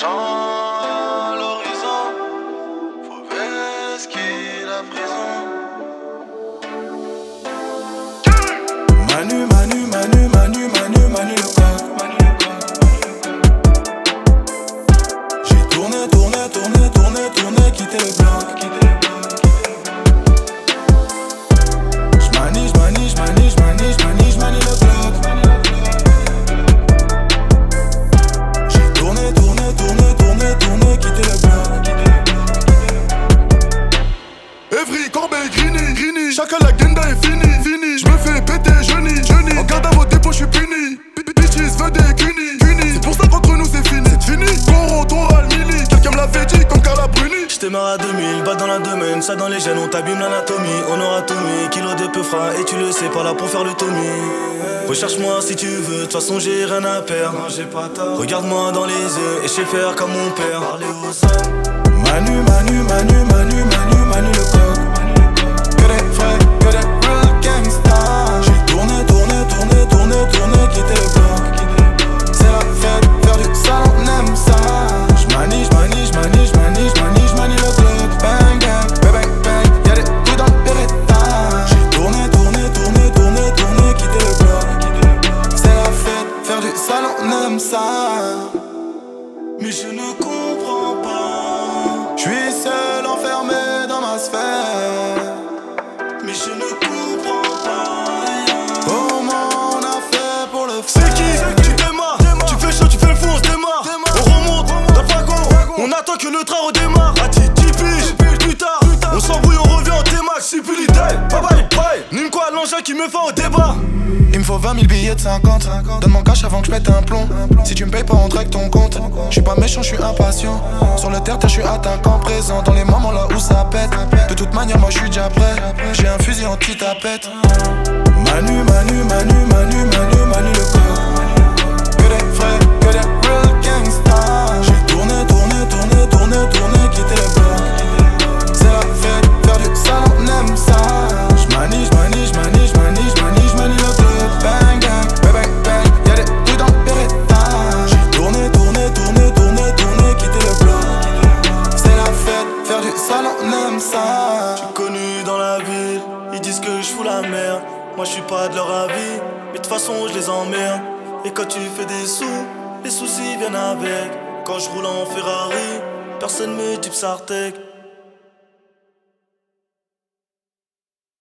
l'argent à l'horizon, faut vesquer la prison. Manu, Manu, Manu, Manu, Manu, Manu le coq. J'ai tourné, tourné, tourné, tourné, tourné, quitté le bloc. J'manie, j'manie, j'manie, j'manie, j'manie, j'manie le bloc. J'ai tourné, tourné, tourné, tourné, tourné, quitté le bloc. Evry, Corbeil, Grigny, Grigny. Chacun la genda est fini, fini. J'me fais péter, jeuni, jeuni. En garde à vos dépôts, j'suis puni. Bitches veut des cunis, cunis. C'est pour ça qu'entre nous c'est fini, c'est fini. Goro, Toral, Mili. Quelqu'un me l'avait dit comme Carla Bruni. J'témarre à 2000, balle dans la domaine, ça dans les gènes, on t'abîme l'anatomie. On aura tout mis, kilo de peu frein, et tu le sais, pas là pour faire le Tommy. Recherche-moi si tu veux, de toute façon j'ai rien à perdre. Non, j'ai pas tort. Regarde-moi dans les yeux, et je sais faire comme mon père. Parler aux hommes. Manu, Manu, Manu, Manu, Manu, Manu le coq. Que des vrais, que des real gangsters. J'ai tourné, tourné, tourné, tourné, tourné, quitté le bloc. C'est la fête, faire du sale, on aime ça. J'manie, j'manie, j'manie, j'manie, j'manie, j'manie le bloc. Bang, bang, bang, bang, y'a des coups dans le Beretta. J'ai tourné, tourné, tourné, tourné, tourné, quitté le bloc. C'est la fête, faire du sale, on aime ça. Mais je ne comprends pas. J'suis seul, enfermé dans ma sphère. Mais je ne comprends pas. Comment on a fait pour le C'est faire? qui? Tu démarres, tu fais chaud, tu fais le fou, on se démarre. On remonte, t'as pas con. On attend que le train redémarre. À 10 piges, plus tard. On s'embrouille, on revient en T-Max. Si plus l'idée, bye bye, bye. Nime quoi l'engin qui me fait au débat. Il me faut 20 000 billets de 50. Donne mon cash avant que je pète un plomb. Si tu me payes pas, on traque ton compte. J'suis pas méchant, j'suis impatient. Sur le terre, j'suis attaquant, présent dans les moments là où ça pète. De toute manière, moi j'suis déjà prêt. J'ai un fusil anti-tapette. Manu, Manu, Manu, Manu, Manu, Manu le coq. Que des vrais, que des real gangsters. J'ai tourné, tourné, tourné, tourné, tourné, quitté le bloc. C'est la fête, faire du sale, on aime ça. J'manie, j'manie, j'manie, j'manie, j'manie, j'manie le bloc. Bang, bang, bang, bang, y'a des coups dans le Beretta. J'ai tourné, tourné, tourné, tourné, tourné, quitté le bloc. C'est la fête, faire du sale, on aime ça. J'suis connu dans la ville, ils disent que j'fous la merde. Moi j'suis pas de leur avis, mais de toute façon je les emmerde. Et quand tu fais des sous, les soucis viennent avec. Quand je roule en Ferrari, personne me dit Psartec.